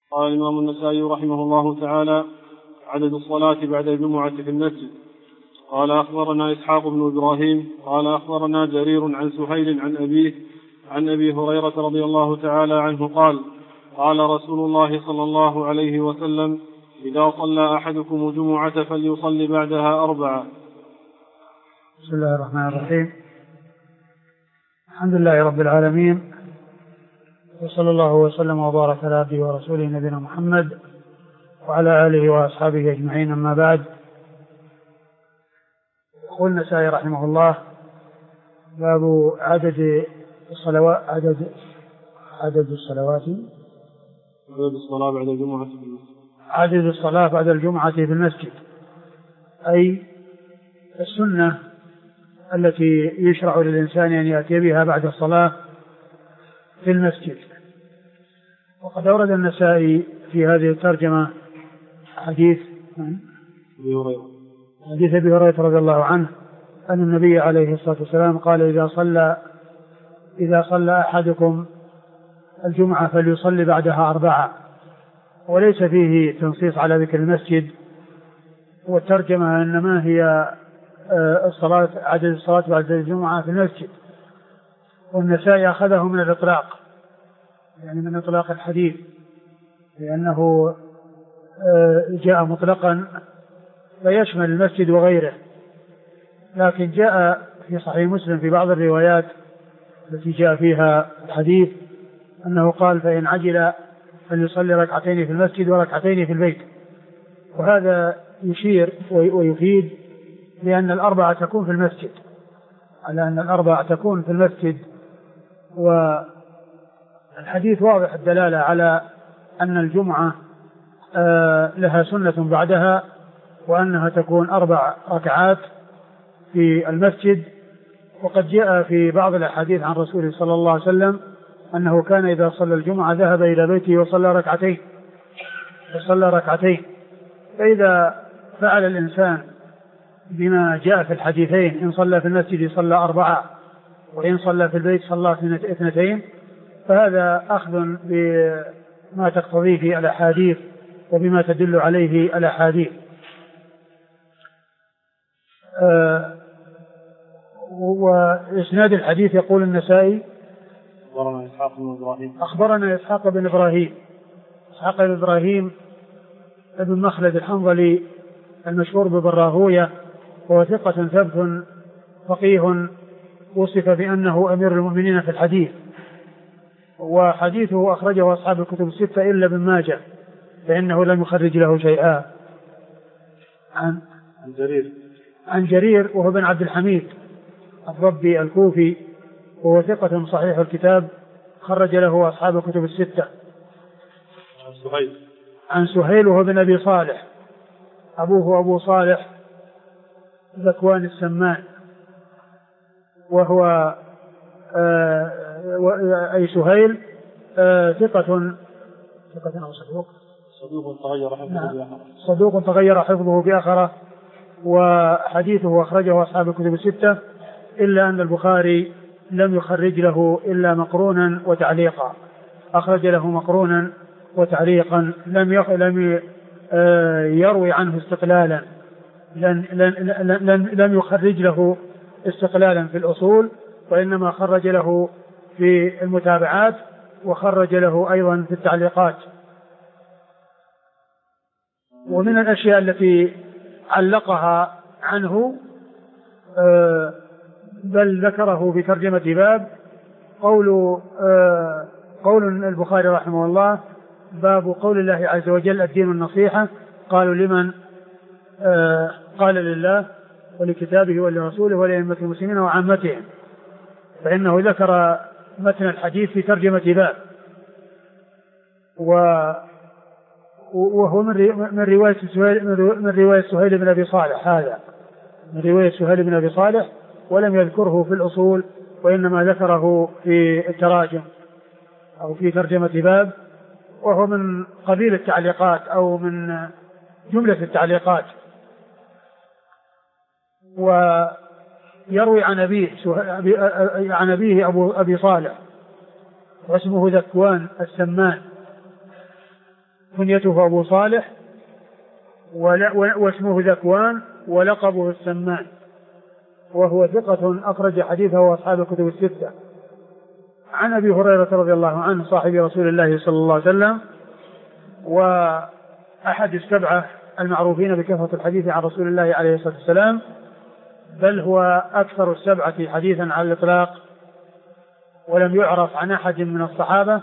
قال الإمام النسائي رحمه الله تعالى: عدد الصلاة بعد الجمعة في المسجد. قال أخبرنا إسحاق بن إبراهيم قال أخبرنا جرير عن سهيل عن أبيه عن أبي هريرة رضي الله تعالى عنه قال: قال رسول الله صلى الله عليه وسلم: إذا صلى أحدكم الجمعة فليصلي بعدها 4. بسم الله الرحمن الرحيم. الحمد لله رب العالمين، وصلى الله وسلم وبارك على عبده ورسوله نبينا محمد وعلى آله وأصحابه أجمعين، أما بعد. يقول النسائي رحمه الله: باب عدد الصلاة بعد الجمعة في المسجد. عدد الصلاة بعد الجمعة في المسجد، أي السنة التي يشرع للإنسان أن يأتي بها بعد الصلاة في المسجد. وقد أورد النسائي في هذه الترجمة حديث أبي هريرة رضي الله عنه أن النبي عليه الصلاة والسلام قال: إذا صلى أحدكم الجمعة فليصلي بعدها 4، وليس فيه تنصيص على ذكر المسجد. والترجمة إنما هي عدد الصلاة بعد الجمعة في المسجد. والنسائي أخذه من الإطلاق، يعني من إطلاق الحديث، لأنه جاء مطلقا فيشمل المسجد وغيره. لكن جاء في صحيح مسلم في بعض الروايات التي جاء فيها الحديث أنه قال: فإن عجل فليصلي 2 ركعتين في المسجد و2 ركعتين في البيت. وهذا يشير ويفيد لأن 4 تكون في المسجد، على أن 4 تكون في المسجد. والحديث واضح الدلالة على أن الجمعة لها سنة بعدها، وأنها تكون 4 ركعات في المسجد. وقد جاء في بعض الأحاديث عن رسوله صلى الله عليه وسلم أنه كان إذا صلى الجمعة ذهب إلى بيته وصلى ركعتين. فإذا فعل الإنسان بما جاء في الحديثين، إن صلى في المسجد صلى 4، وإن صلى في البيت صلى 2، فهذا أخذ بما تقتضيه الأحاديث وبما تدل عليه الأحاديث. وإسناد الحديث يقول النسائي: أخبرنا إسحاق بن إبراهيم ابن مخلد الحنظلي المشهور ببراهوية، وهو ثقة ثبت فقيه، وصف بأنه أمير المؤمنين في الحديث. وحديثه أخرجه أصحاب الكتب 6 إلا ابن ماجه، فإنه لم يخرج له شيئا. عن جرير وهو بن عبد الحميد الضبي الكوفي، وهو ثقة صحيح الكتاب، خرج له أصحاب الكتب 6. عن سهيل وهو بن أبي صالح، أبوه أبو صالح ذكوان السمان، وهو أي سهيل ثقة أو صدوق تغير حفظه بآخره. وحديثه أخرجه أصحاب الكتب 6 إلا أن البخاري لم يخرج له إلا مقرونا وتعليقا، أخرج له مقرونا وتعليقا، لم يروي عنه استقلالا، لم يخرج له استقلالا في الأصول، وإنما خرج له في المتابعات، وخرج له أيضا في التعليقات. ومن الأشياء التي علقها عنه بل ذكره في ترجمة باب قول البخاري رحمه الله: باب قول الله عز وجل: الدين النصيحة. قالوا: لمن؟ قال: لله ولكتابه ولرسوله ولأئمة المسلمين وعامتهم. فإنه ذكر متن الحديث في ترجمة باب، وهو من رواية سهيل بن أبي صالح، هذا من رواية سهيل بن أبي صالح، ولم يذكره في الأصول، وإنما ذكره في التراجم أو في ترجمة باب، وهو من قبيل التعليقات أو من جملة التعليقات. ويروي عن أبيه أبي صالح، واسمه ذكوان السمان، كنيته أبو صالح واسمه ذكوان ولقبه السمان، وهو ثقة أخرج حديثه أصحاب الكتب الستة. عن أبي هريرة رضي الله عنه صاحب رسول الله صلى الله عليه وسلم، وأحد السبعة المعروفين بكثرة الحديث عن رسول الله عليه الصلاة والسلام، بل هو أكثر السبعة حديثا على الإطلاق، ولم يعرف عن أحد من الصحابة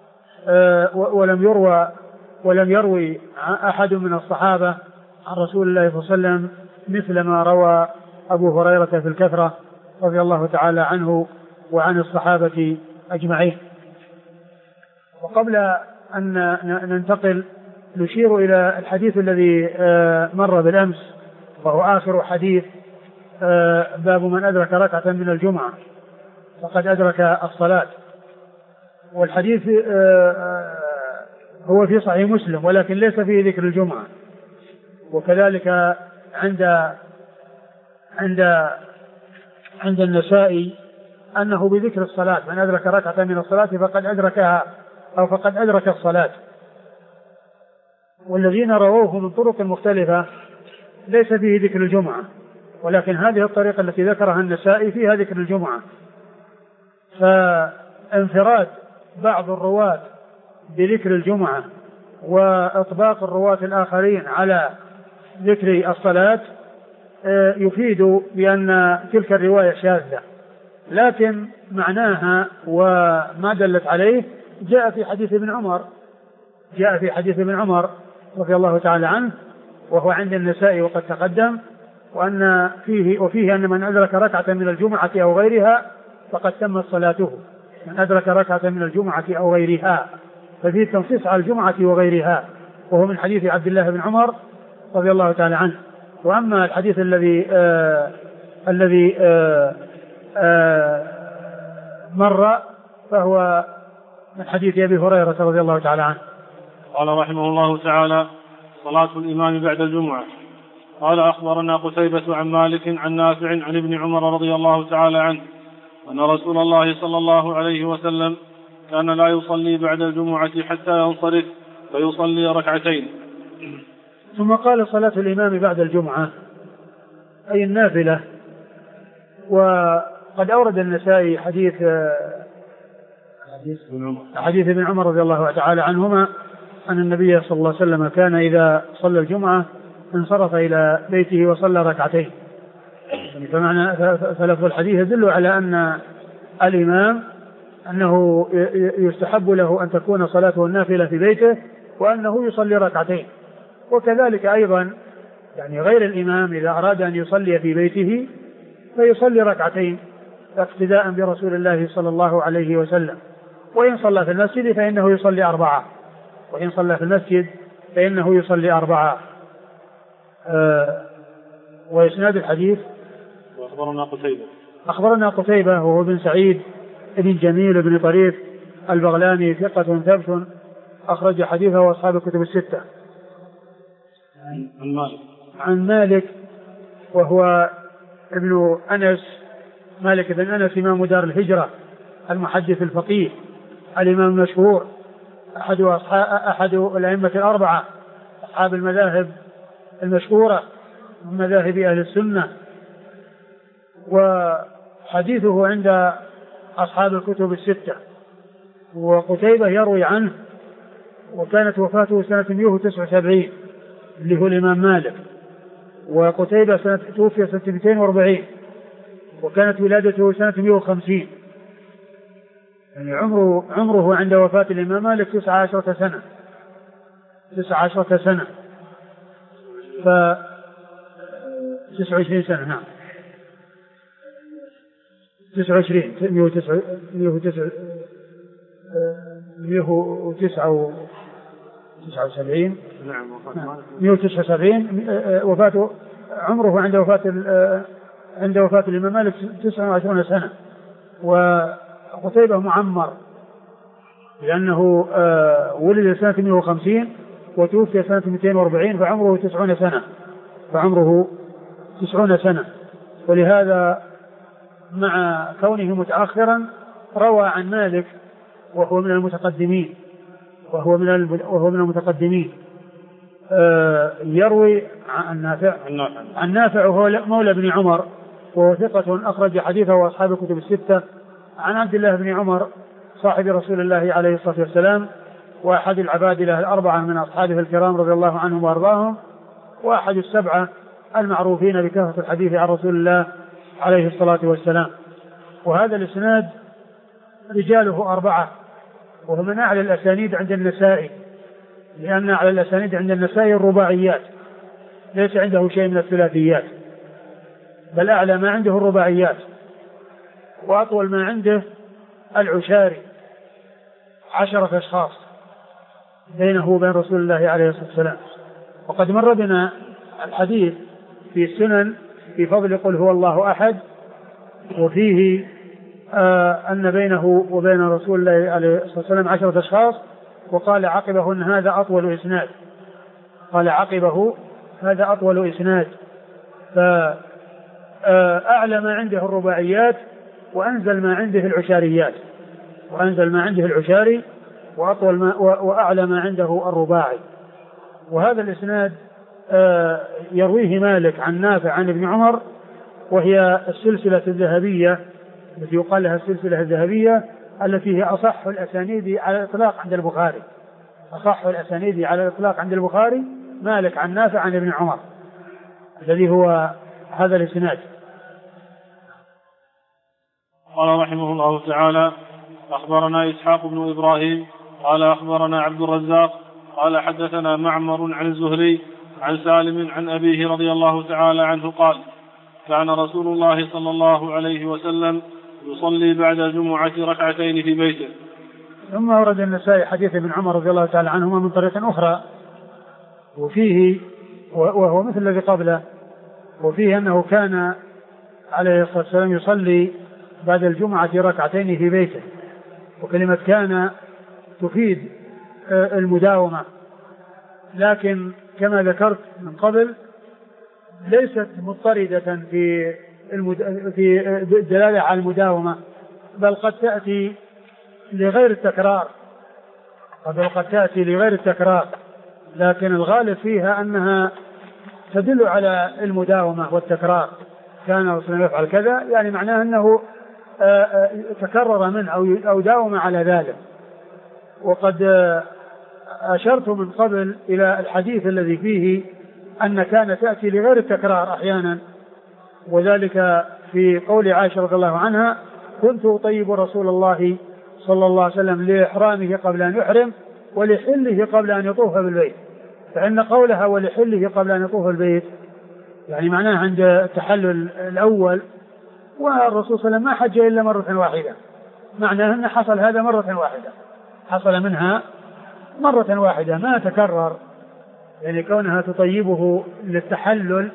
ولم يروي أحد من الصحابة عن رسول الله صلى الله عليه وسلم مثل ما روى أبو هريرة في الكثرة رضي الله تعالى عنه وعن الصحابة أجمعين. وقبل أن ننتقل نشير إلى الحديث الذي مر بالأمس، وهو آخر حديث باب من أدرك ركعة من الجمعة فقد أدرك الصلاة. والحديث هو في صحيح مسلم ولكن ليس فيه ذكر الجمعة، وكذلك عند النسائي أنه بذكر الصلاة، من أدرك ركعة من الصلاة فقد أدركها أو فقد أدرك الصلاة. والذين رووه من طرق مختلفة ليس فيه ذكر الجمعة، ولكن هذه الطريقة التي ذكرها النسائي فيها ذكر الجمعة. فانفراد بعض الرواة بذكر الجمعة وإطباق الرواة الآخرين على ذكر الصلاة يفيد بأن تلك الرواية شاذة، لكن معناها وما دلت عليه جاء في حديث ابن عمر رضي الله تعالى عنه، وهو عند النسائي وقد تقدم، وأن فيه أن من أدرك ركعة من الجمعة أو غيرها فقد تمت صلاته. من أدرك ركعة من الجمعة أو غيرها، ففيه تنصيص على الجمعة وغيرها، وهو من حديث عبد الله بن عمر رضي الله تعالى عنه. وأما الحديث الذي مر فهو من حديث أبي هريرة رضي الله تعالى عنه. قال رحمه الله تعالى: صلاة الإمام بعد الجمعة. قال: أخبرنا قتيبة عن مالك عن نافع عن ابن عمر رضي الله تعالى عنه أن رسول الله صلى الله عليه وسلم كان لا يصلي بعد الجمعة حتى ينصرف فيصلي ركعتين. ثم قال: صلاة الإمام بعد الجمعة أي النافلة. وقد أورد النسائي حديث ابن عمر رضي الله تعالى عنهما أن النبي صلى الله عليه وسلم كان إذا صلى الجمعة انصرف إلى بيته وصلى ركعتين. فمعنى فلفظ الحديث يدل على أن الإمام أنه يستحب له أن تكون صلاته النافلة في بيته وأنه يصلي ركعتين. وكذلك أيضا يعني غير الإمام إذا أراد أن يصلي في بيته فيصلي ركعتين اقتداء برسول الله صلى الله عليه وسلم. وإن صلى في المسجد فإنه يصلي 4. وإن صلى في المسجد فإنه يصلي 4. وإسناد الحديث: أخبرنا قتيبة وهو بن سعيد بن جميل بن طريف البغلاني ثقة ثبت أخرج حديثه وأصحاب الكتب الستة. عن مالك وهو ابن أنس، مالك بن أنس إمام دار الهجرة المحدث الفقيه الإمام المشهور أحد الأئمة الأربعة أصحاب المذاهب المشهورة من مذاهب أهل السنة، وحديثه عند أصحاب الكتب الستة. وقتيبة يروي عنه، وكانت وفاته سنة 179 اللي هو الإمام مالك، وقتيبة توفي سنة 240 وكانت ولادته سنة 150. يعني عمره عند وفاة الإمام مالك 19 سنة 29 سنة. نعم 29 179 وفاته. عمره عند وفاة الإمام مالك 29 سنة. وقتيبة معمر لأنه ولد سنة 150 وتوفي سنة 240 فعمره 90 سنة. ولهذا مع كونه متأخرا روى عن مالك وهو من المتقدمين، وهو من المتقدمين. يروي عن نافع وهو مولى بن عمر وهو ثقة أخرج حديثه أصحاب الكتب الستة. عن عبد الله بن عمر صاحب رسول الله عليه الصلاة والسلام وأحد العبادلة الأربعة من أصحابه الكرام رضي الله عنهم وأرضاهم، وأحد السبعة المعروفين بكثرة الحديث عن رسول الله عليه الصلاة والسلام. وهذا الإسناد رجاله أربعة، وهو من أعلى الأسانيد عند النسائي، لأن أعلى الأسانيد عند النسائي الرباعيات، ليس عنده شيء من الثلاثيات، بل أعلى ما عنده الرباعيات، وأطول ما عنده العشاري 10 أشخاص بينه وبين رسول الله عليه الصلاة والسلام. وقد مر بنا الحديث في السنن في فضل قل هو الله أحد، وفيه أن بينه وبين رسول الله عليه الصلاة والسلام 10 أشخاص، وقال عقبه أن هذا أطول إسناد، قال عقبه هذا أطول إسناد. فأعلى ما عنده الرباعيات وأنزل ما عنده العشاريات، وأنزل ما عنده العشاري وأعلى ما عنده الرباعي. وهذا الإسناد يرويه مالك عن نافع عن ابن عمر، وهي السلسلة الذهبية التي يقال لها السلسلة الذهبية، التي هي أصح الأسانيد على الإطلاق عند البخاري، أصح الأسانيد على الإطلاق عند البخاري مالك عن نافع عن ابن عمر، الذي هو هذا الإسناد. قال رحمه الله تعالى: أخبرنا إسحاق بن إبراهيم قال أخبرنا عبد الرزاق قال حدثنا معمر عن الزهري عن سالم عن أبيه رضي الله تعالى عنه قال: كان رسول الله صلى الله عليه وسلم يصلي بعد الجمعة ركعتين في بيته. ثم ورد النسائي حديث ابن عمر رضي الله تعالى عنهما من طريق أخرى، وفيه وهو مثل الذي قبله، وفيه أنه كان عليه الصلاة والسلام يصلي بعد الجمعة ركعتين في بيته. وكلمة كان تفيد المداومة، لكن كما ذكرت من قبل ليست مضطردة في الدلالة على المداومة، بل قد تأتي لغير التكرار، لكن الغالب فيها أنها تدل على المداومة والتكرار. كان رسول الله يفعل كذا، يعني معناه أنه تكرر منه أو داوم على ذلك. وقد أشرت من قبل إلى الحديث الذي فيه أن كان تأتي لغير التكرار أحيانا، وذلك في قول عائشة رضي الله عنها: كنت أطيب رسول الله صلى الله عليه وسلم لإحرامه قبل أن يحرم ولحله قبل أن يطوف بالبيت. فإن قولها ولحله قبل أن يطوف بالبيت يعني معناه عند التحلل الأول، والرسول صلى الله عليه وسلم ما حج إلا مرة واحدة، معناه أن حصل هذا مرة واحدة، حصل منها مرة واحدة ما تكرر، يعني كونها تطيبه للتحلل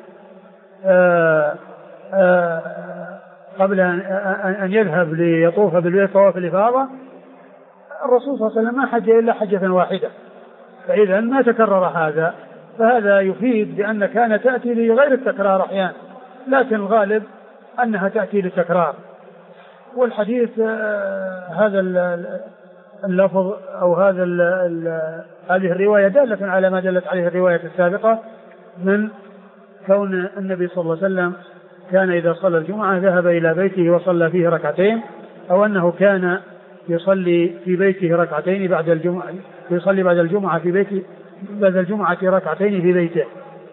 قبل أن يذهب ليطوف بالبيت طواف الإفاضة. الرسول صلى الله عليه وسلم ما حج إلا حجة واحدة، فإذا ما تكرر هذا، فهذا يفيد بأن كان تأتي لغير التكرار أحيانا، لكن الغالب أنها تأتي للتكرار. والحديث هذا اللفظ أو هذه الرواية دالة على ما دلت عليه الرواية السابقة من كون النبي صلى الله عليه وسلم كان إذا صلى الجمعة ذهب إلى بيته وصلى فيه ركعتين، أو أنه كان يصلي في بيته ركعتين بعد الجمعة، يصلي بعد الجمعة في بيته بعد الجمعة ركعتين في بيته.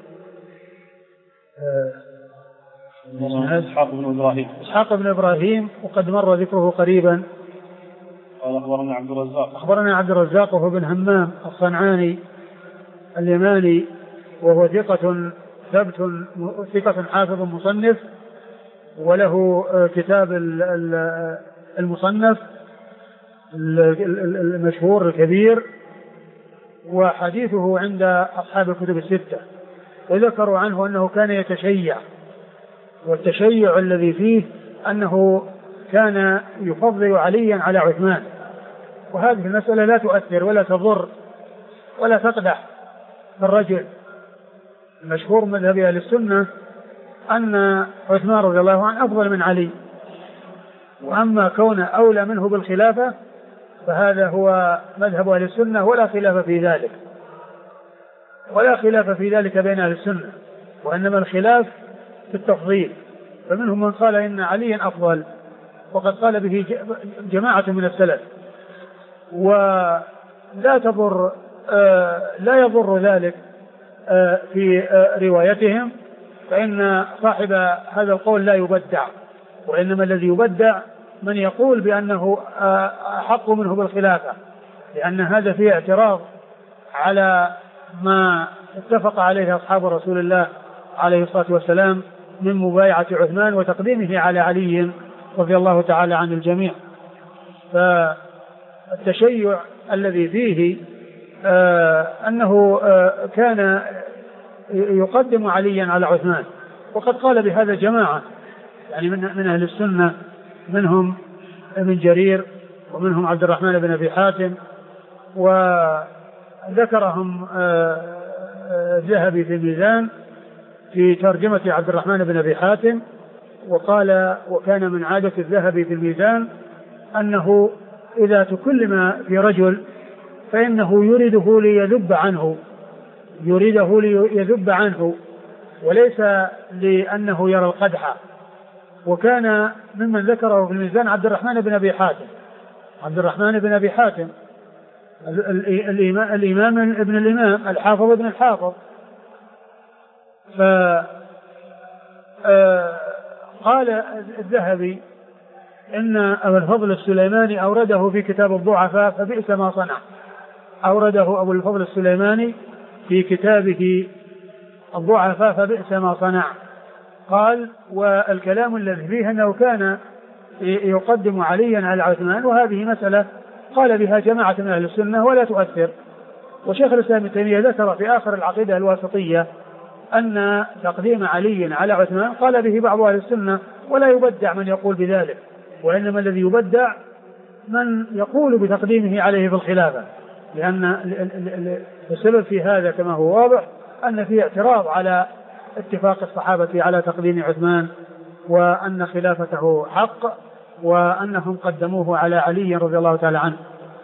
إسحاق بن إبراهيم وقد مر ذكره قريبا. قال أخبرنا عبد الرزاق وهو بن همام الصنعاني اليماني، وهو ثقة حافظ مصنف، وله كتاب المصنف المشهور الكبير، وحديثه عند أصحاب الكتب الستة. وذكروا عنه أنه كان يتشيع، والتشيع الذي فيه أنه كان يفضل عليا على عثمان، وهذه المسألة لا تؤثر ولا تضر ولا تقدح بالرجل. المشهور مذهب أهل السنة أن عثمان رضي الله عنه أفضل من علي، وأما كون أولى منه بالخلافة فهذا هو مذهب أهل السنة ولا خلاف في ذلك، ولا خلاف في ذلك بين أهل السنة، وإنما الخلاف في التفضيل. فمنهم من قال إن عليا أفضل، وقد قال به جماعة من السلف، ولا تضر لا يضر ذلك في روايتهم، فإن صاحب هذا القول لا يبدع، وإنما الذي يبدع من يقول بأنه أحق منه بالخلافة، لأن هذا فيه اعتراض على ما اتفق عليه أصحاب رسول الله عليه الصلاة والسلام من مبايعة عثمان وتقديمه على علي رضي الله تعالى عن الجميع. فالتشيع الذي فيه أنه كان يقدم عليا على عثمان، وقد قال بهذا جماعة يعني من أهل السنة، منهم ابن جرير ومنهم عبد الرحمن بن أبي حاتم، وذكرهم الذهبي في الميزان في ترجمة عبد الرحمن بن أبي حاتم، وقال وكان من عادة الذهبي في الميزان أنه إذا تكلم في رجل فإنه يريده ليذب عنه وليس لأنه يرى القدح. وكان ممن ذكره في الميزان عبد الرحمن بن أبي حاتم الإمام ابن الإمام الحافظ ابن الحافظ. قال الذهبي إن أبا الفضل السليماني أورده في كتاب الضعفاء فبئس ما صنع، أورده أبو الفضل السليماني في كتابه الضعفاء فبئس ما صنع. قال والكلام الذي فيه أنه كان يقدم عليا على عثمان، وهذه مسألة قال بها جماعة من أهل السنة ولا تؤثر. وشيخ الإسلام ابن تيمية ذكر في آخر العقيدة الواسطية أن تقديم علي على عثمان قال به بعض أهل السنة ولا يبدع من يقول بذلك، وإنما الذي يبدع من يقول بتقديمه عليه في الخلافة، لأن السبب في هذا كما هو واضح أن فيه اعتراض على اتفاق الصحابة على تقديم عثمان، وأن خلافته حق، وأنهم قدموه على علي رضي الله تعالى عنه.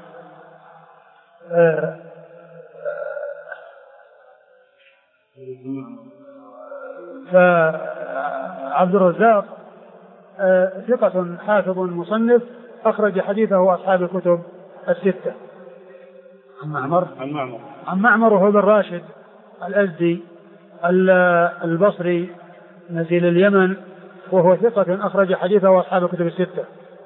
فعبد الرزاق ثقة حافظ مصنف أخرج حديثه أصحاب الكتب الستة. عن معمر وهو بن راشد الأزدي البصري نزيل اليمن، وهو ثقة أخرج حديثه أصحاب الكتب الستة.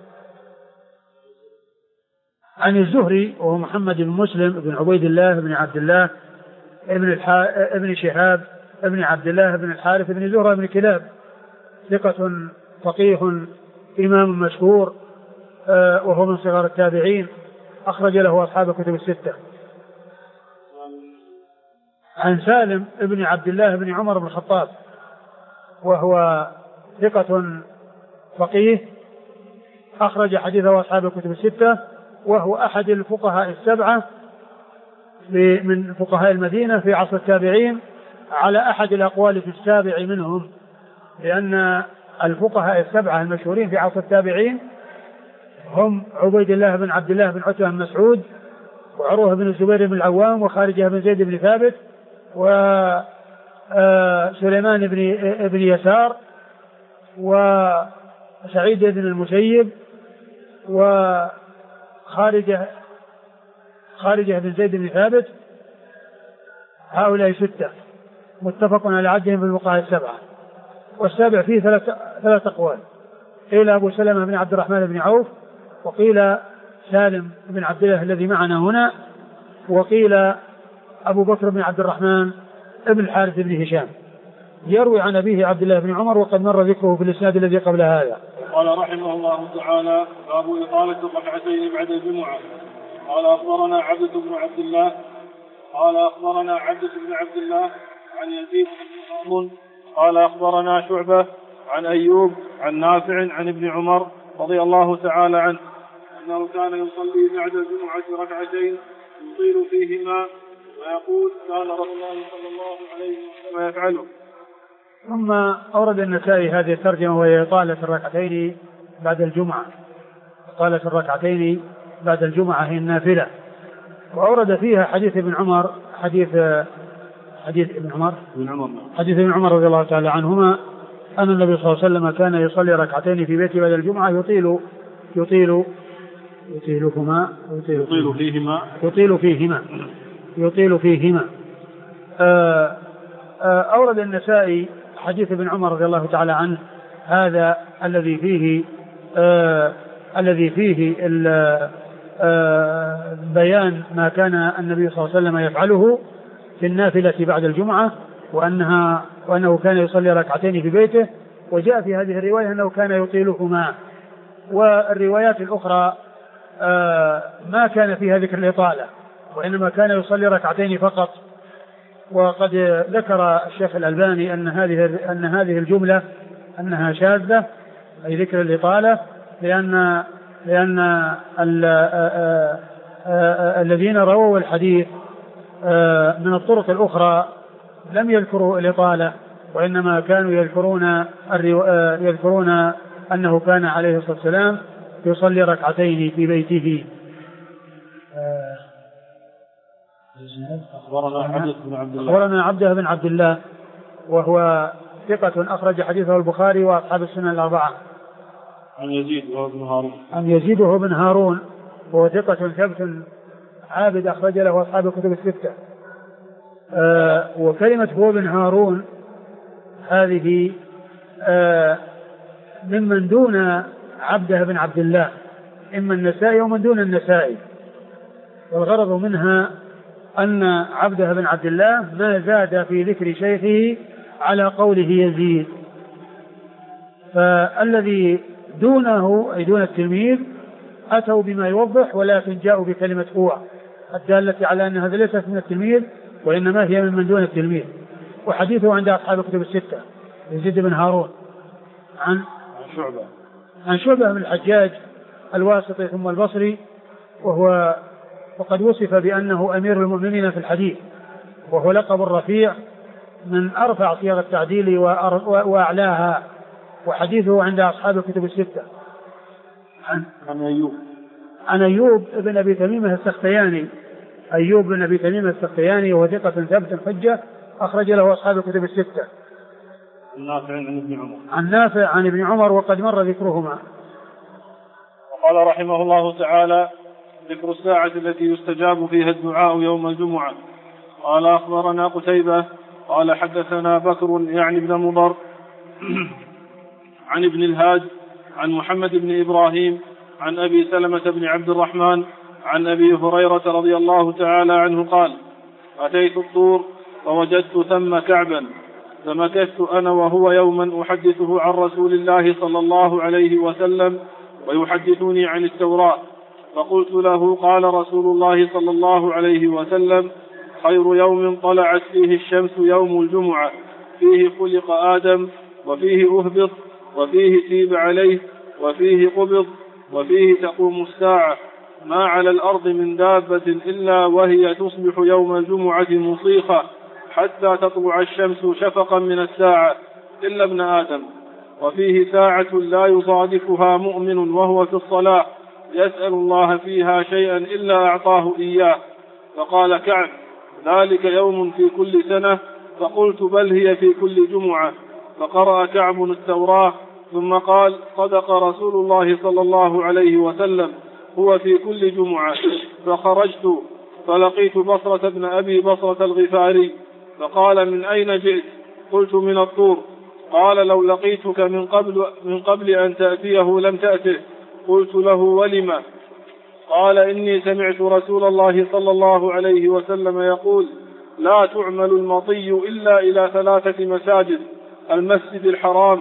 عن الزهري وهو محمد بن مسلم بن عبيد الله بن عبد الله ابن شهاب ابن عبد الله بن الحارث بن زهرة بن كلاب، ثقة فقيه إمام مشهور، وهو من صغار التابعين، أخرج له أصحاب الكتب الستة. عن سالم ابن عبد الله بن عمر بن الخطاب، وهو ثقة فقيه أخرج حديثه أصحاب الكتب الستة، وهو أحد الفقهاء السبعة من فقهاء المدينة في عصر التابعين، على أحد الأقوال في السابع منهم، لأن الفقهاء السبعة المشهورين في عصر التابعين هم عبيد الله بن عبد الله بن عتبة بن مسعود، وعروة بن الزبير بن العوام، وخارجة بن زيد بن ثابت، وسليمان بن يسار، وسعيد بن المسيب، وخارجة بن زيد بن ثابت. هؤلاء ستة متفق على عدهم في الفقهاء السبعة. والسابع فيه ثلاث أقوال، قيل أبو سلمة بن عبد الرحمن بن عوف، وقيل سالم بن عبد الله الذي معنا هنا، وقيل أبو بكر بن عبد الرحمن ابن الحارث بن هشام، يروي عن أبيه عبد الله بن عمر، وقد مر ذكره في الإسناد الذي قبل هذا. قال رحمه الله تعالى: باب إقامة الركعتين بعد الجمعة. قال أخبرنا عبدة بن عبد الله عن يزيد بن هارون قال أخبرنا شعبة عن أيوب عن نافع عن ابن عمر رضي الله تعالى عنه أنه كان يصلي بعد الجمعة ركعتين يطيل فيهما، ويقول: كان رسول الله صلى الله عليه وسلم يفعله. ثم أورد النسائي هذه الترجمة، وهي إطالة الركعتين بعد الجمعة، إطالة الركعتين بعد الجمعة هي النافلة. وأورد فيها حديث ابن عمر حديث ابن عمر رضي الله تعالى عنهما أن النبي صلى الله عليه وسلم كان يصلي ركعتين في بيته بعد الجمعة يطيل فيهما. أورد النسائي حديث ابن عمر رضي الله تعالى عنه هذا الذي فيه بيان ما كان النبي صلى الله عليه وسلم يفعله في النافلة بعد الجمعة وأنه كان يصلي ركعتين في بيته. وجاء في هذه الرواية أنه كان يطيلهما. والروايات الأخرى ما كان فيها ذكر الإطالة وإنما كان يصلي ركعتين فقط. وقد ذكر الشيخ الألباني أن هذه الجملة أنها شاذة أي ذكر الإطالة لأن الذين رووا الحديث من الطرق الأخرى لم يذكروا الإطالة وإنما كانوا يذكرون أنه كان عليه الصلاة والسلام يصلي ركعتين في بيته. أخبرنا عبده بن عبد الله وهو ثقة أخرج حديثه البخاري وأصحاب السنن الأربعة. عن يزيد وهو بن هارون وهو ثقة ثبت عابد أخرج له أصحاب الكتب الستة. وكلمة هو بن هارون هذه ممن دون عبده بن عبد الله، إما النسائي ومن دون النسائي. والغرض منها أن عبده بن عبد الله ما زاد في ذكر شيخه على قوله يزيد. فالذي دونه أي دون التلميذ أتوا بما يوضح ولكن جاءوا بكلمة هو الدالة على أن هذا ليست من التلميذ وإنما هي من دون التلميذ. وحديثه عند أصحاب الكتب الستة. يزيد بن هارون عن شعبة بن الحجاج الواسطي ثم البصري، وقد وصف بأنه أمير المؤمنين في الحديث، وهو لقب الرفيع من أرفع صيغ التعديل وأعلاها. وحديثه عند أصحاب الكتب الستة. عن أيوب بن أبي تميمة السختياني وهو ثقة ثبت حجة أخرج له أصحاب الكتب الستة. عن نافع عن ابن عمر وقد مر ذكرهما. وقال رحمه الله تعالى: ذكر الساعة التي يستجاب فيها الدعاء يوم الجمعة. قال: أخبرنا قتيبة قال: حدثنا بكر يعني ابن مضر عن ابن الهاد عن محمد بن إبراهيم عن أبي سلمة بن عبد الرحمن عن أبي هريرة رضي الله تعالى عنه قال: أتيت الطور فوجدت ثم كعبا فمكثت أنا وهو يوما أحدثه عن رسول الله صلى الله عليه وسلم ويحدثني عن التوراة. فقلت له: قال رسول الله صلى الله عليه وسلم: خير يوم طلعت فيه الشمس يوم الجمعة، فيه خلق آدم، وفيه أهبط، وفيه تيب عليه، وفيه قبض، وفيه تقوم الساعة، ما على الأرض من دابة إلا وهي تصبح يوم الجمعة مصيخة حتى تطلع الشمس شفقا من الساعة إلا ابن آدم، وفيه ساعة لا يصادفها مؤمن وهو في الصلاة يسأل الله فيها شيئا إلا أعطاه إياه. فقال كعب: ذلك يوم في كل سنة. فقلت: بل هي في كل جمعة. فقرأ كعب التوراة ثم قال: صدق رسول الله صلى الله عليه وسلم، هو في كل جمعة. فخرجت فلقيت بصرة بن أبي بصرة الغفاري فقال: من أين جئت؟ قلت: من الطور. قال: لو لقيتك من قبل أن تأتيه لم تأته. قلت له: ولم؟ قال: إني سمعت رسول الله صلى الله عليه وسلم يقول: لا تعمل المطي إلا إلى 3 مساجد: المسجد الحرام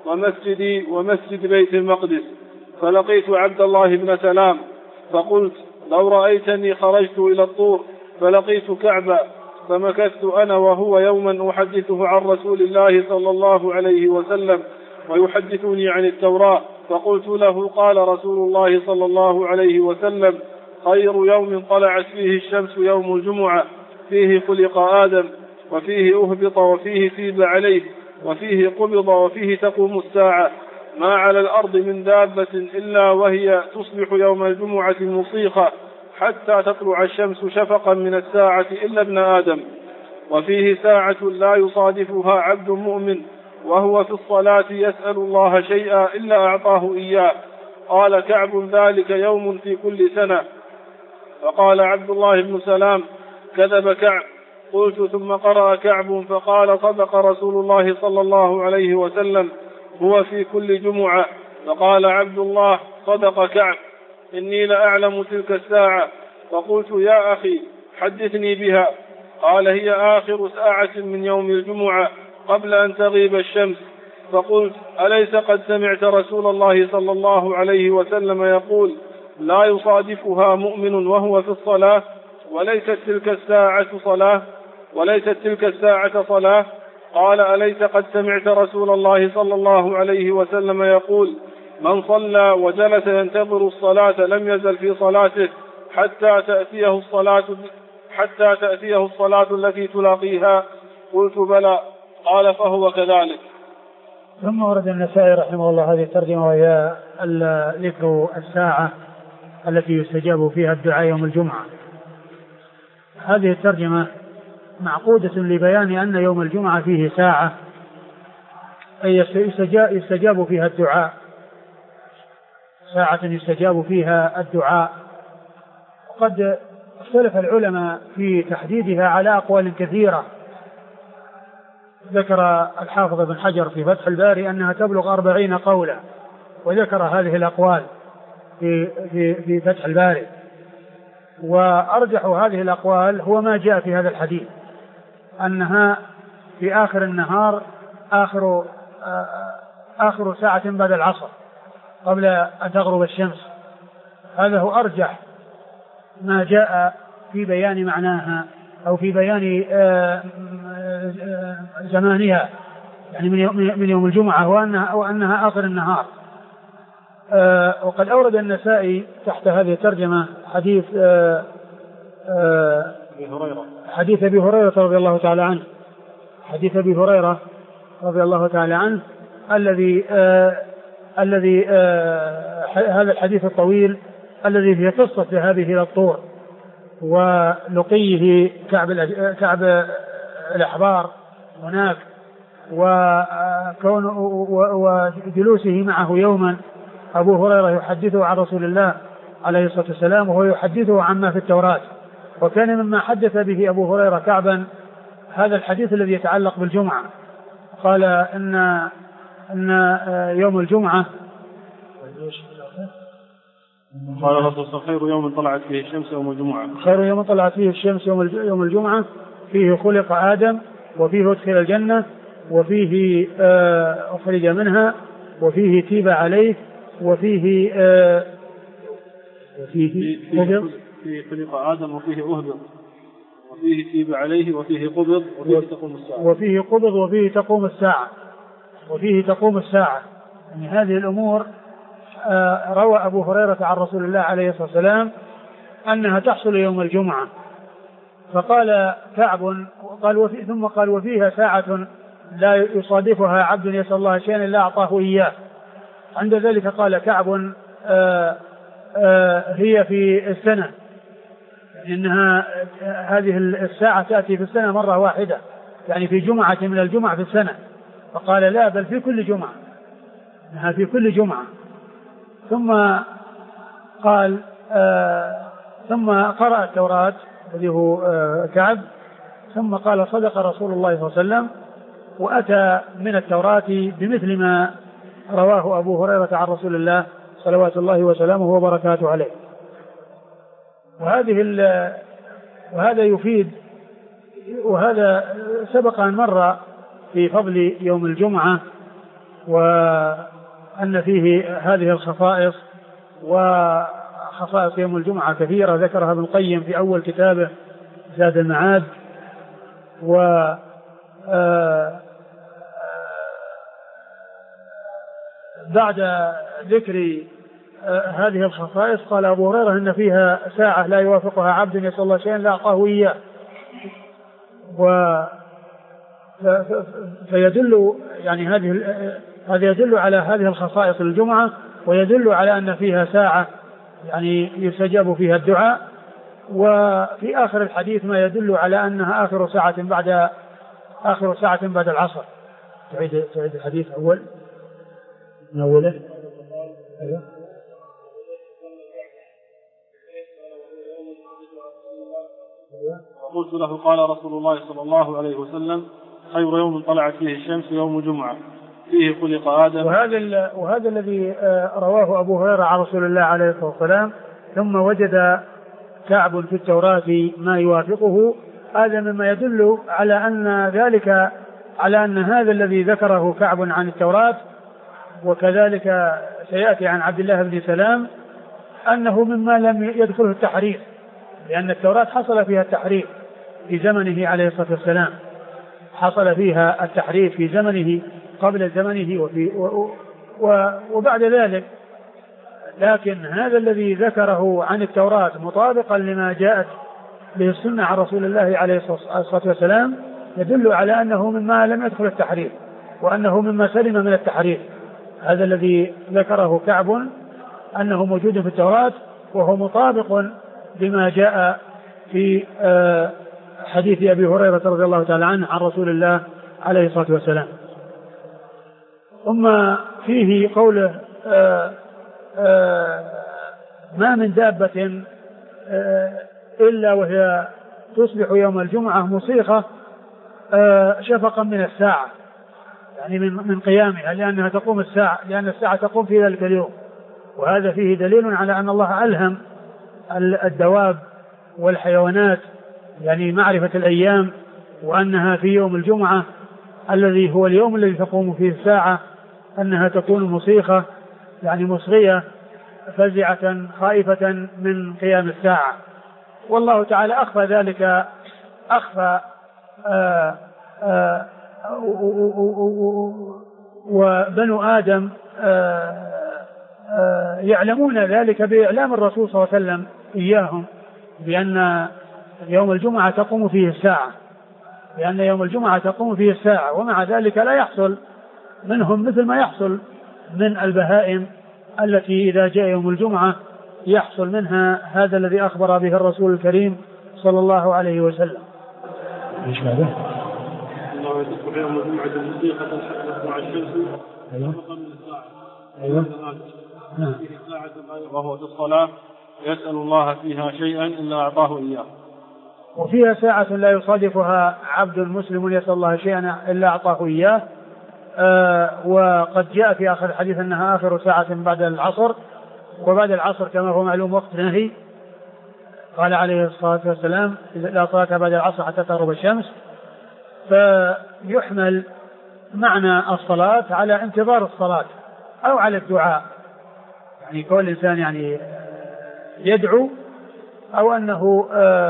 ومسجدي ومسجد بيت المقدس. فلقيت عبد الله بن سلام فقلت: لو رأيتني خرجت إلى الطور فلقيت كعبا، فمكثت أنا وهو يوما أحدثه عن رسول الله صلى الله عليه وسلم ويحدثني عن التوراة. فقلت له: قال رسول الله صلى الله عليه وسلم: خير يوم طلعت فيه الشمس يوم الجمعة، فيه خلق آدم، وفيه أهبط، وفيه تيب عليه، وفيه قبض، وفيه تقوم الساعة، ما على الأرض من دابة إلا وهي تصبح يوم الجمعة مصيخة حتى تطلع الشمس شفقا من الساعة إلا ابن آدم، وفيه ساعة لا يصادفها عبد مؤمن وهو في الصلاة يسأل الله شيئا إلا أعطاه إياه. قال كعب ذلك يوم في كل سنة. فقال عبد الله بن سلام كذب كعب. قلت ثم قرأ كعب فقال صدق رسول الله صلى الله عليه وسلم هو في كل جمعة. فقال عبد الله صدق كعب إني لأعلم تلك الساعة. فقلت يا أخي حدثني بها. قال هي آخر ساعة من يوم الجمعة قبل أن تغيب الشمس. فقلت أليس قد سمعت رسول الله صلى الله عليه وسلم يقول لا يصادفها مؤمن وهو في الصلاة وليست تلك الساعة صلاة. قال أليس قد سمعت رسول الله صلى الله عليه وسلم يقول من صلى وجلس ينتظر الصلاة لم يزل في صلاته حتى تأتيه الصلاة التي تلاقيها. قلت بلى. قال فهو كذلك. ثم ورد النسائي رحمه الله هذه الترجمة وهي ذكر الساعة التي يستجاب فيها الدعاء يوم الجمعة. هذه الترجمة معقودة لبيان أن يوم الجمعة فيه ساعة أي يستجاب فيها الدعاء، ساعة يستجاب فيها الدعاء. وقد اختلف العلماء في تحديدها على أقوال كثيرة. ذكر الحافظ بن حجر في فتح الباري أنها تبلغ 40 قولا، وذكر هذه الأقوال في فتح الباري. وأرجح هذه الأقوال هو ما جاء في هذا الحديث أنها في آخر النهار آخر ساعة بعد العصر قبل أن تغرب الشمس. هذا هو أرجح ما جاء في بيان معناها أو في بيان زمانها، يعني من يوم الجمعة، وأنها آخر النهار. وقد أورد النسائي تحت هذه الترجمة حديث أبي هريرة رضي الله تعالى عنه، حديث أبي هريرة رضي الله تعالى عنه الذي هذا الحديث الطويل الذي فيه قصة ذهابه إلى الطور ولقيه كعب الأحبار هناك، وجلوسه معه يوما أبو هريرة يحدثه عن رسول الله عليه الصلاة والسلام وهو يحدثه عما في التوراة. وكان مما حدث به أبو هريرة كعبا هذا الحديث الذي يتعلق بالجمعة. قال إن يوم الجمعة قال الرسول خير يوم طلعت فيه الشمس يوم الجمعة، خير يوم طلعت فيه الشمس يوم الجمعة، فيه خلق آدم وفيه أدخل الجنة وفيه أخرج منها وفيه تيب عليه وفيه خلق آدم وفيه أهبط وفيه تيب عليه وفيه قبض وفيه تقوم الساعة وفيه تقوم الساعة. يعني هذه الأمور روى أبو هريرة عن رسول الله عليه الصلاة والسلام أنها تحصل يوم الجمعة. فقال كعب ثم قال وفيها ساعة لا يصادفها عبد يسأل الله شيئا إلا أعطاه إياه. عند ذلك قال كعب هي في السنة، إنها هذه الساعة تأتي في السنة مرة واحدة، يعني في جمعة من الجمعة في السنة. فقال لا بل في كل جمعة، إنها في كل جمعة. ثم قال ثم قرأ التوراة الذي هو كعب، ثم قال صدق رسول الله صلى الله عليه وسلم، وأتى من التوراة بمثل ما رواه أبو هريرة عن رسول الله صلوات الله وسلامه وبركاته عليه. وهذا يفيد، وهذا سبق أن مر في فضل يوم الجمعة وأن فيه هذه الخصائص. وخصائص يوم الجمعة كثيرة ذكرها ابن القيم في أول كتابه زاد المعاد. بعد ذكر هذه الخصائص قال أبو هريرة إن فيها ساعة لا يوافقها عبد يسأل الله شيئا لا أعطاه إياه. فيدل يعني هذا يدل على هذه الخصائص الجمعة، ويدل على أن فيها ساعة يعني يستجاب فيها الدعاء. وفي آخر الحديث ما يدل على أنها آخر ساعة بعد العصر. تعيد الحديث أول من أوله. أيوه. قلت له قال رسول الله صلى الله عليه وسلم خير يوم طلعت فيه الشمس يوم جمعة فيه خلق آدم. وهذا الذي رواه أبو هريرة عن رسول الله عليه الصلاة والسلام. ثم وجد كعب في التوراة ما يوافقه، هذا مما يدل على أن هذا الذي ذكره كعب عن التوراة، وكذلك سيأتي عن عبد الله بن سلام، أنه مما لم يدخله التحريف، لأن التوراة حصل فيها التحريف في زمنه عليه الصلاة والسلام، حصل فيها التحريف في زمنه قبل زمنه وبعد ذلك. لكن هذا الذي ذكره عن التوراة مطابقا لما جاءت به السنة عن رسول الله عليه الصلاة والسلام يدل على أنه مما لم يدخل التحريف، وأنه مما سلم من التحريف. هذا الذي ذكره كعب أنه موجود في التوراة، وهو مطابق بما جاء في حديث أبي هريرة رضي الله تعالى عنه عن رسول الله عليه الصلاة والسلام. ثم فيه قوله ما من دابة إلا وهي تصبح يوم الجمعة مصيخة شفقا من الساعة، يعني من قيامها، لأنها تقوم الساعة، لأن الساعة تقوم في ذلك اليوم. وهذا فيه دليل على أن الله ألهم الدواب والحيوانات يعني معرفة الأيام، وأنها في يوم الجمعة الذي هو اليوم الذي تقوم فيه الساعة أنها تكون مصيخة، يعني مصغية فزعة خائفة من قيام الساعة. والله تعالى أخفى ذلك، أخفى وبنو آدم يعلمون ذلك بإعلام الرسول صلى الله عليه وسلم إياهم بأن يوم الجمعة تقوم فيه الساعة، لأن يوم الجمعة تقوم فيه الساعة، ومع ذلك لا يحصل منهم مثل ما يحصل من البهائم التي إذا جاء يوم الجمعة يحصل منها هذا الذي أخبر به الرسول الكريم صلى الله عليه وسلم. إيش هذا؟ الله تصبح يوم الجمعة مصيخة تطلع الشمس شفقا من الساعة. أيوه. فيه ساعة وهو في الصلاة يسأل الله فيها شيئا إلا أعطاه إياه. وفيها ساعة لا يصادفها عبد مسلم يسأل الله شيئا إلا أعطاه إياه. وقد جاء في آخر الحديث أنها آخر ساعة بعد العصر، وبعد العصر كما هو معلوم وقت نهي، قال عليه الصلاة والسلام لا صلاة بعد العصر حتى تغرب الشمس. فيحمل معنى الصلاة على انتظار الصلاة أو على الدعاء، يعني كل إنسان يعني يدعو أو أنه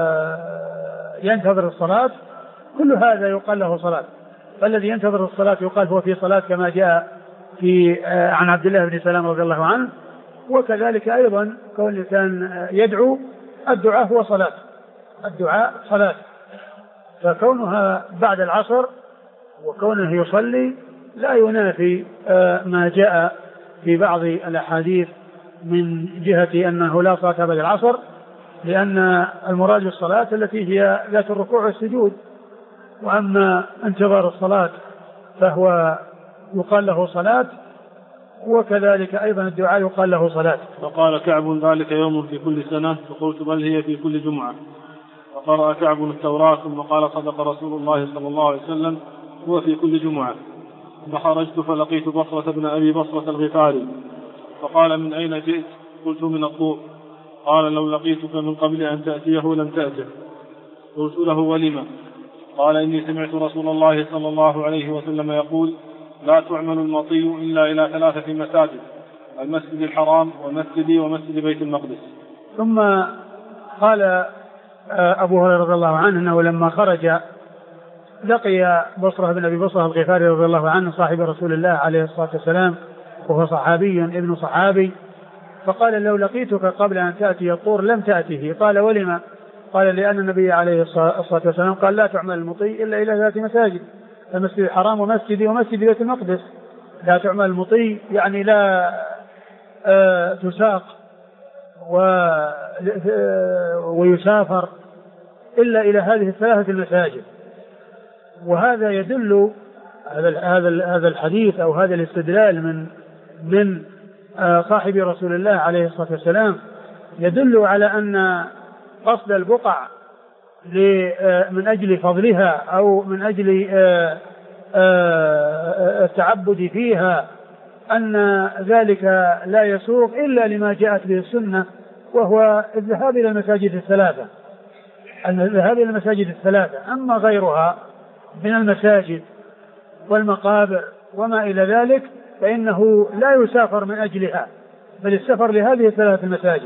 ينتظر الصلاة، كل هذا يقال له صلاة. فالذي ينتظر الصلاة يقال هو في صلاة كما جاء في عن عبد الله بن سلام رضي الله عنه. وكذلك أيضا كل إنسان يدعو، الدعاء هو صلاة، الدعاء صلاة. فكونها بعد العصر وكونه يصلي لا ينافي ما جاء في بعض الأحاديث من جهة أنه لا صلاة بعد العصر، لأن المراد بالصلاة التي هي ذات الركوع والسجود. وأما انتظار الصلاة فهو يقال له صلاة، وكذلك أيضا الدعاء يقال له صلاة. فقال كعب ذلك يوم في كل سنة، فقلت بل هي في كل جمعة. وقرأ كعب التوراة ثم قال صدق رسول الله صلى الله عليه وسلم هو في كل جمعة. فخرجت فلقيت بصرة بن أبي بصرة الغفاري فقال من أين جئت؟ قلت من الطور. قال لو لقيتك من قبل أن تأتيه لم تأته. قلت له ولما؟ قال إني سمعت رسول الله صلى الله عليه وسلم يقول لا تعمل المطي إلا إلى 3 مساجد، المسجد الحرام ومسجدي ومسجد بيت المقدس. ثم قال أبو هريرة رضي الله عنه أنه لما خرج لقي بصرة بن أبي بصرة الغفاري رضي الله عنه صاحب رسول الله عليه الصلاة والسلام، وهو صحابي ابن صحابي. فقال لو لقيتك قبل أن تأتي الطور لم تأته. قال ولما؟ قال لأن النبي عليه الصلاة والسلام قال لا تعمل المطي إلا إلى 3 مساجد، المسجد الحرام ومسجدي ومسجد بيت المقدس. لا تعمل المطي يعني لا تساق ويسافر إلا إلى هذه الثلاثة المساجد. وهذا يدل هذا الحديث أو هذا الاستدلال من صاحب رسول الله عليه الصلاة والسلام يدل على أن قصد البقع من أجل فضلها أو من أجل التعبد فيها أن ذلك لا يسوق إلا لما جاءت به السنة، وهو الذهاب إلى المساجد الثلاثة. أما غيرها من المساجد والمقابر وما إلى ذلك فإنه لا يسافر من أجلها، بل السفر لهذه الثلاث المساجد.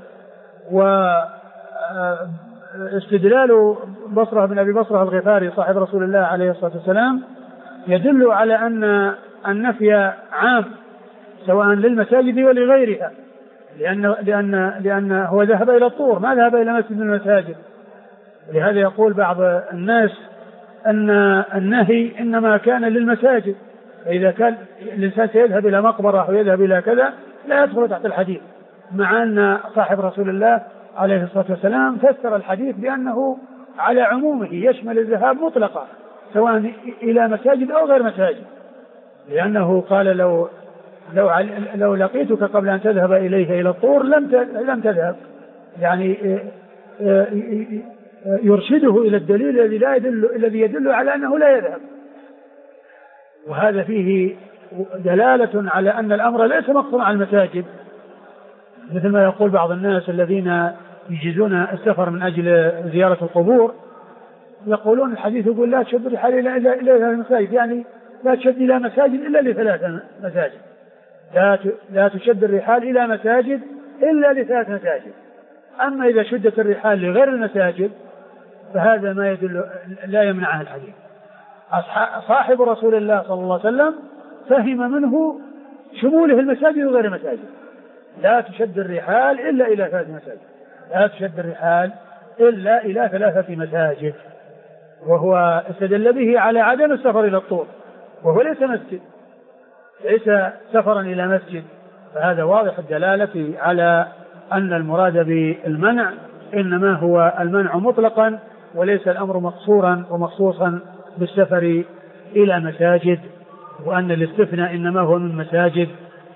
واستدلال بصرة بن أبي بصرة الغفاري صاحب رسول الله عليه الصلاة والسلام يدل على أن النفي عام سواء للمساجد ولغيرها، لأن هو ذهب إلى الطور ما ذهب إلى مسجد من المساجد. لهذا يقول بعض الناس أن النهي إنما كان للمساجد، فإذا كان الإنسان سيذهب إلى مقبرة أو يذهب إلى كذا لا يدخل تحت الحديث، مع أن صاحب رسول الله عليه الصلاة والسلام فسر الحديث بأنه على عمومه يشمل الذهاب مطلقا سواء إلى مساجد أو غير مساجد، لأنه قال لو لقيتك قبل أن تذهب إليه إلى الطور لم تذهب، يعني يرشده إلى الدليل الذي يدل على أنه لا يذهب. وهذا فيه دلالة على أن الأمر ليس مقصورا على المساجد، مثل ما يقول بعض الناس الذين يجيزون السفر من أجل زيارة القبور، يقولون الحديث يقول لا تشد الرحال إلى المساجد، يعني لا تشد إلى مساجد إلا لثلاث مساجد، لا تشد الرحال إلى مساجد إلا لثلاث مساجد. أما إذا شدت الرحال لغير المساجد فهذا ما يدل لا يمنعه الحديث. صاحب رسول الله صلى الله عليه وسلم فهم منه شموله المساجد وغير المساجد، لا تشد الرحال إلا إلى ثلاث مساجد، لا تشد الرحال إلا إلى ثلاثة مساجد. وهو استدل به على عدم السفر إلى الطور، وهو ليس مسجد، ليس سفرا إلى مسجد، فهذا واضح الدلالة على أن المراد بالمنع إنما هو المنع مطلقا، وليس الأمر مقصورا ومخصوصا بالسفر إلى مساجد، وأن الاستثناء إنما هو من مساجد.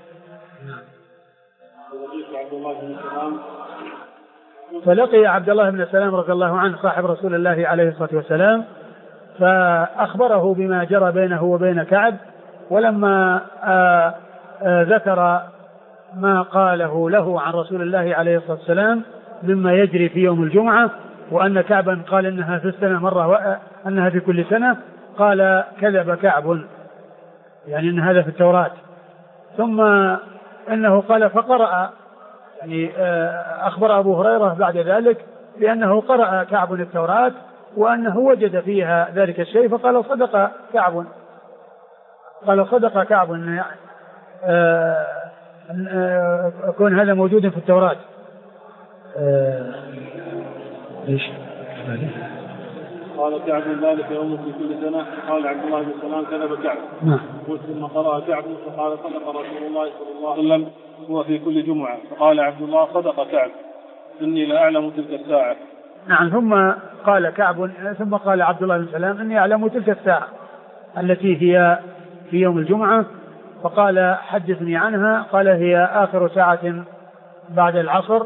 فلقي عبد الله بن سلام رضي الله عنه صاحب رسول الله عليه الصلاة والسلام فأخبره بما جرى بينه وبين كعب، ولما ذكر ما قاله له عن رسول الله عليه الصلاة والسلام مما يجري في يوم الجمعة، وأن كعبا قال إنها في السنة مرة وأنها في كل سنة، قال كذب كعب، يعني أن هذا في التوراة. ثم إنه قال فقرأ، يعني أخبر أبو هريرة بعد ذلك بأنه قرأ كعب التوراة وأنه وجد فيها ذلك الشيء، فقال صدق كعب، قال صدق كعب أن يكون هذا موجود في التوراة. ايش قال كعب ذلك يوم في كل سنة؟ قال عبد الله بن سلام كذب كعب. ثم قرأ كعب فقال صدق رسول الله صلى الله عليه وسلم هو في كل جمعة، فقال عبد الله صدق كعب إني لا أعلم تلك الساعة. نعم. ثم قال كعب، ثم قال عبد الله بن سلام إني أعلم تلك الساعة التي هي في يوم الجمعة، فقال حدثني عنها، قال هي آخر ساعة بعد العصر.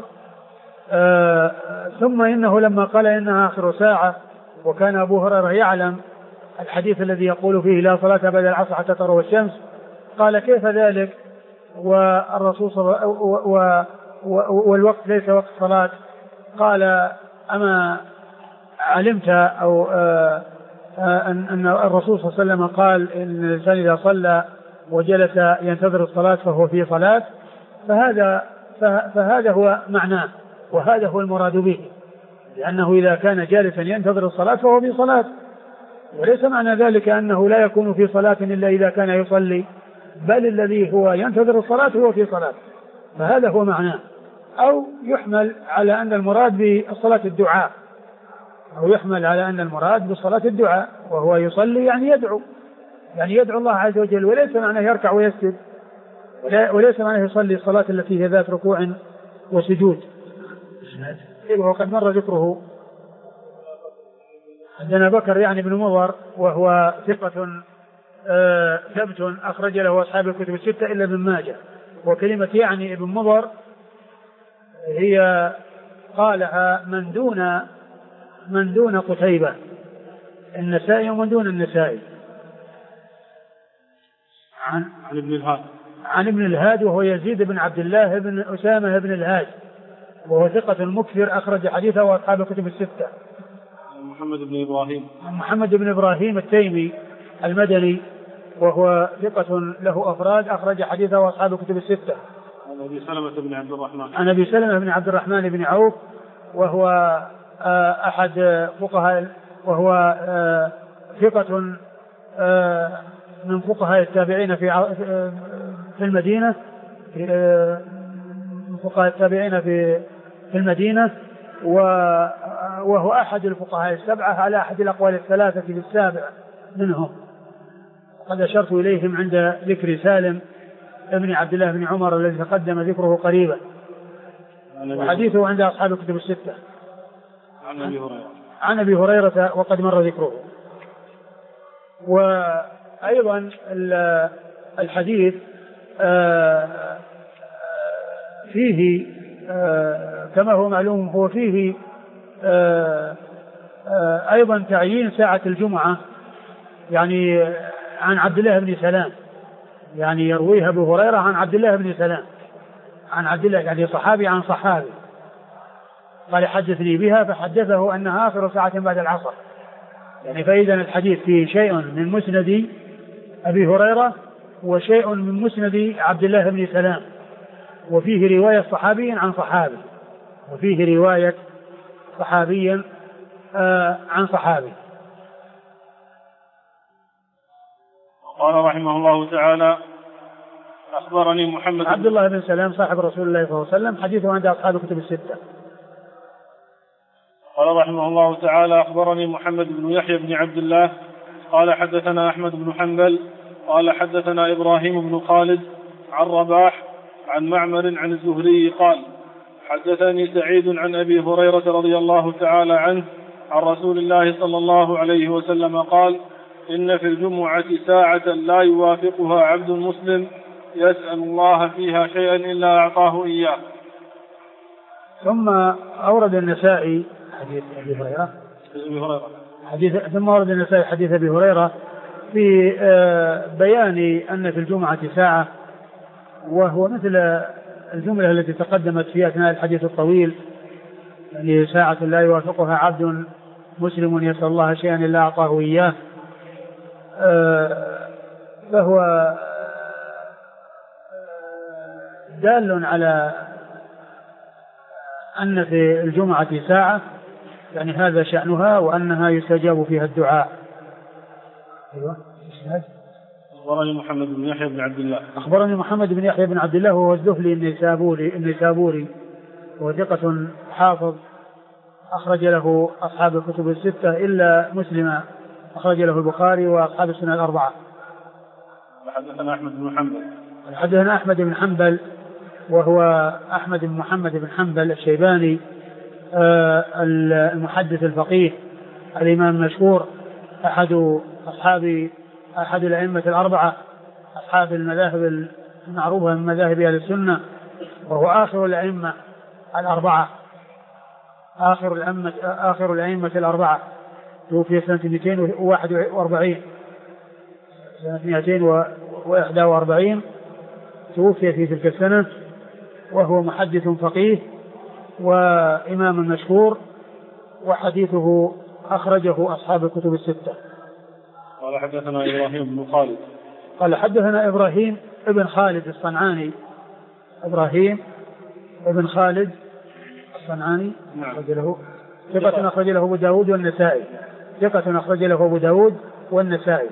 ثم إنه لما قال إنها آخر ساعة وكان أبو هريرة يعلم الحديث الذي يقول فيه لا صلاة بعد العصر حتى تروى الشمس، قال كيف ذلك والرسول والوقت ليس وقت صلاة؟ قال أما علمت أو أن الرسول صلى الله عليه وسلم قال إن الإنسان إذا صلى وجلس ينتظر الصلاة فهو في صلاة؟ فهذا هو معناه، وهذا هو المراد به، لأنه إذا كان جالسا ينتظر الصلاة فهو في صلاة، وليس معنى ذلك أنه لا يكون في صلاة إلا إذا كان يصلي، بل الذي هو ينتظر الصلاة هو في صلاة، فهذا هو معناه. أو يحمل على أن المراد بالصلاة الدعاء، أو يحمل على أن المراد بالصلاة الدعاء، وهو يصلي يعني يعني يدعو الله عز وجل، وليس معناه يركع ويسجد، وليس معناه يصلي الصلاة التي هي ذات ركوع وسجود. وقد مر ذكره. عندنا بكر يعني بن مضر وهو ثقة ثبت أخرج له أصحاب الكتب الستة إلا ابن ماجه. وكلمة يعني ابن مضر هي قالها من دون قتيبة النسائي ومن دون النسائي. عن ابن الهاد وهو يزيد بن عبد الله بن أسامة بن الهاد وهو ثقة مكثر أخرج حديثه وأصحاب الكتب الستة. محمد بن إبراهيم التيمي المدني وهو ثقة له أفراد أخرج حديثه وأصحاب الكتب الستة. عن أبي سلمة بن عبد الرحمن بن عوف وهو أحد فقهاء وهو ثقة من فقهاء التابعين في المدينة من فقهاء التابعين في المدينة وهو أحد الفقهاء السبعة على أحد الأقوال الثلاثة في السابع منهم. قد أشرت إليهم عند ذكر سالم ابن عبد الله بن عمر الذي تقدم ذكره قريبا، وحديثه عند أصحاب الكتب الستة. عن أبي هريرة وقد مر ذكره. وأيضا الحديث فيه كما هو معلوم هو فيه أيضا تعيين ساعة الجمعة يعني عن عبد الله بن سلام، يعني يرويها أبو هريرة عن عبد الله بن سلام عن عبد الله يعني صحابي عن صحابي قال حدثني بها فحدثه أنها آخر ساعة بعد العصر. يعني فإذا الحديث فيه شيء من مسند أبي هريرة وشيء من مسند عبد الله بن سلام، وفيه رواية صحابي عن صحابي، وفيه رواية صحابي عن صحابي. قال رحمه الله تعالى أخبرني محمد عبد الله بن سلام صاحب رسول الله صلى الله عليه وسلم حديثه عند أصحاب الكتب الستة. قال رحمه الله تعالى أخبرني محمد بن يحيى بن عبد الله قال حدثنا أحمد بن حنبل قال حدثنا إبراهيم بن خالد عن رباح عن معمر عن الزهري قال حدثني سعيد عن أبي هريرة رضي الله تعالى عنه عن رسول الله صلى الله عليه وسلم قال إن في الجمعة ساعة لا يوافقها عبد مسلم يسأل الله فيها شيئا إلا أعطاه إياه. ثم أورد النسائي حديث أبي هريرة ثم أورد النسائي حديث أبي هريرة في بيان أن في الجمعة ساعة، وهو مثل الجملة التي تقدمت في أثناء الحديث الطويل، يعني ساعة لا يوافقها عبد مسلم يسأل الله شيئا إلا أعطاه إياه. فهو دال على أن في الجمعة ساعة، يعني هذا شأنها وأنها يستجاب فيها الدعاء. أخبرني محمد بن يحيى بن عبد الله وهو الزهلي النيسابوري وهو ثقة حافظ أخرج له أصحاب الكتب الستة إلا مسلم أخرج له البخاري وأصحاب السنة الأربعة. حدثنا أحمد بن حنبل وهو أحمد بن محمد بن حنبل الشيباني المحدث الفقيه الإمام المشهور أحد الأئمة الأربعة أصحاب المذاهب المعروفة من مذاهب أهل السنة، وهو آخر الأئمة الأربعة آخر الأئمة الأربعة، توفي سنة 241 توفي في تلك السنة، وهو محدث فقيه وإمام مشهور، وحديثه أخرجه أصحاب الكتب الستة. قال حدثنا إبراهيم بن خالد قال حدثنا إبراهيم ابن خالد الصنعاني ثقة أخرج له أبو داود والنسائي.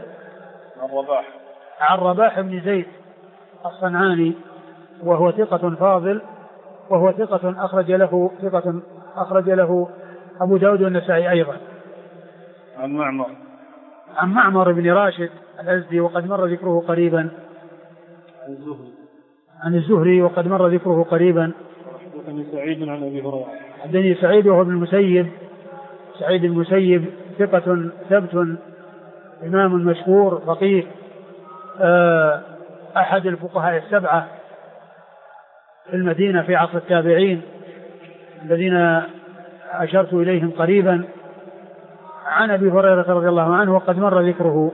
عن رباح بن زيد الصنعاني وهو ثقة فاضل، وهو ثقة أخرج له أبو داود والنسائي أيضا. عن معمر بن راشد الأزدي وقد مر ذكره قريبا. عن الزهري وقد مر ذكره قريبا. حدثني سعيد عن أبي هريرة. حدثني سعيد وهو ابن المسيب. سعيد المسيب ثقة ثبت إمام مشهور فقيه، أحد الفقهاء السبعة في المدينة في عصر التابعين الذين أشرت إليهم قريبا، عن أبي هريرة رضي الله عنه وقد مر ذكره.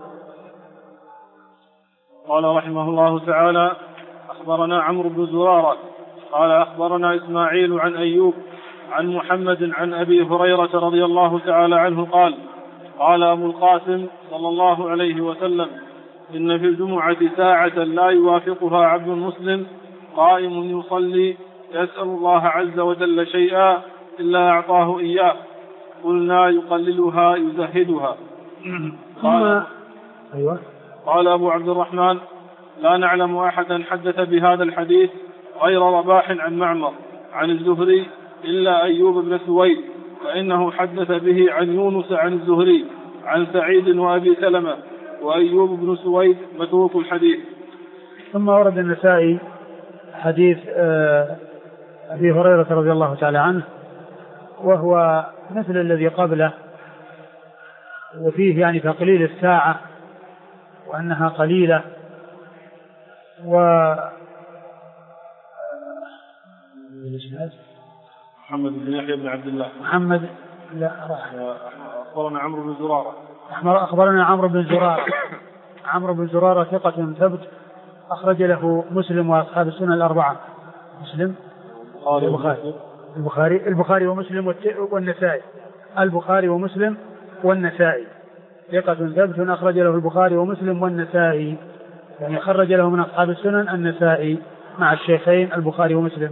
قال رحمه الله تعالى: أخبرنا عمرو بن زرارة قال أخبرنا إسماعيل عن أيوب عن محمد عن أبي هريرة رضي الله تعالى عنه قال: قال أبو القاسم صلى الله عليه وسلم: إن في الجمعة ساعة لا يوافقها عبد مسلم قائم يصلي يسأل الله عز وجل شيئا إلا أعطاه إياه، قلنا: يقللها يزهدها. قال أبو عبد الرحمن: لا نعلم أحدا حدث بهذا الحديث غير رباح عن معمر عن الزهري إلا أيوب بن سويد، فإنه حدث به عن يونس عن الزهري عن سعيد وأبي سلمة، وأيوب بن سويد متروك الحديث. ثم ورد النسائي حديث أبي هريرة رضي الله تعالى عنه، وهو مثل الذي قبله، وفيه يعني تقليل الساعة وأنها قليلة. محمد بن يحيى بن عبد الله. أخبرنا عمرو بن زرارة. أخبرنا عمرو بن زرارة. عمرو بن زرارة ثقة ثبت أخرج له مسلم وأصحاب السنن الأربعة. مسلم البخاري ومسلم والنسائي. البخاري ومسلم والنسائي ثقة ثبت أخرج له البخاري ومسلم والنسائي، يعني خرج له من أصحاب السنن النسائي مع الشيخين البخاري ومسلم.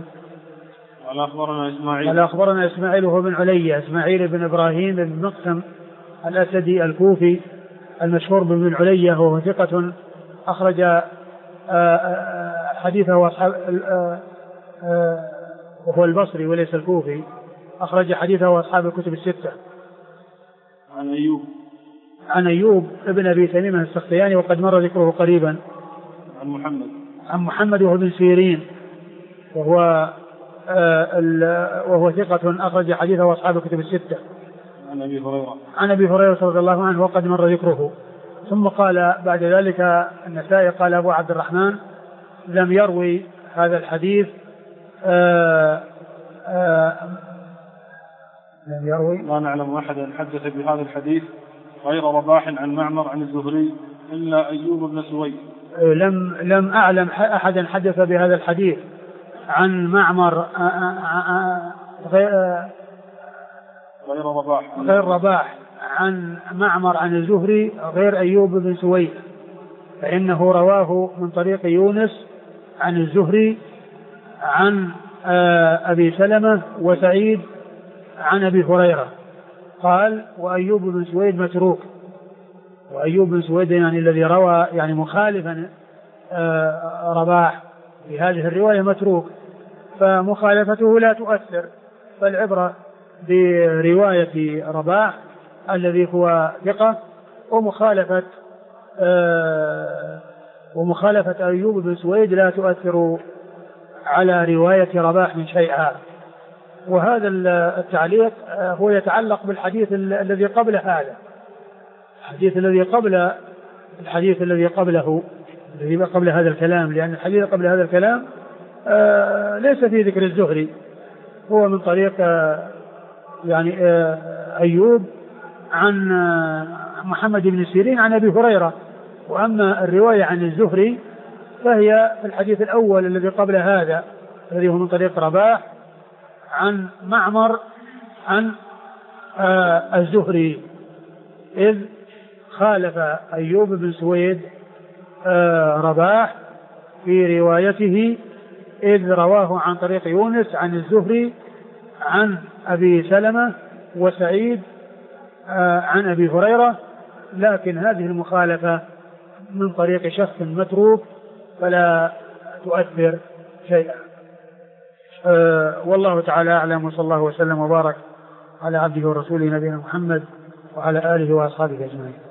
قال أخبرنا إسماعيل وهو بن علي، إسماعيل بن إبراهيم بن مقسم الأسدي الكوفي المشهور بن علي، وهو ثقة أخرج حديثه أصحاب، وهو البصري وليس الكوفي، أخرج حديثه أصحاب الكتب الستة. عن أيوب ابن أبي تميم السختياني وقد مر ذكره قريبا. عن محمد وهو بن سيرين وهو ثقة أخرج حديثه أصحاب الكتب الستة. عن أبي هريرة رضي الله عنه وقد مر ذكره. ثم قال بعد ذلك النسائي قال أبو عبد الرحمن: لم يروي هذا الحديث لا نعلم أحدا حدث بهذا الحديث غير رباح عن معمر عن الزهري إلا أيوب بن سويد. لم أعلم أحدا حدث بهذا الحديث عن معمر غير رباح عن معمر عن الزهري غير أيوب بن سويد، فإنه رواه من طريق يونس عن الزهري عن أبي سلمة وسعيد عن أبي هريرة. قال: وأيوب بن سويد متروك. وأيوب بن سويد يعني الذي روى يعني مخالفا رباح في هذه الرواية متروك، فمخالفته لا تؤثر، فالعبرة برواية رباح الذي هو ثقة، ومخالفة أيوب بن سويد لا تؤثر على رواية رباح من شيئا. وهذا التعليق هو يتعلق بالحديث الذي قبل هذا، الحديث الذي قبله الذي قبل هذا الكلام، لأن الحديث قبل هذا الكلام ليس في ذكر الزهري، هو من طريق يعني أيوب عن محمد بن سيرين عن أبي هريرة. وأما الرواية عن الزهري فهي في الحديث الأول الذي قبل هذا الذي هو من طريق رباح عن معمر عن الزهري، إذ خالف أيوب بن سويد رباح في روايته، إذ رواه عن طريق يونس عن الزهري عن أبي سلمة وسعيد عن أبي هريرة، لكن هذه المخالفة من طريق شخص متروك فلا تؤثر شيئا. والله تعالى أعلم، وصلى الله وسلم وبارك على عبده ورسوله نبينا محمد وعلى آله وأصحابه أجمعين.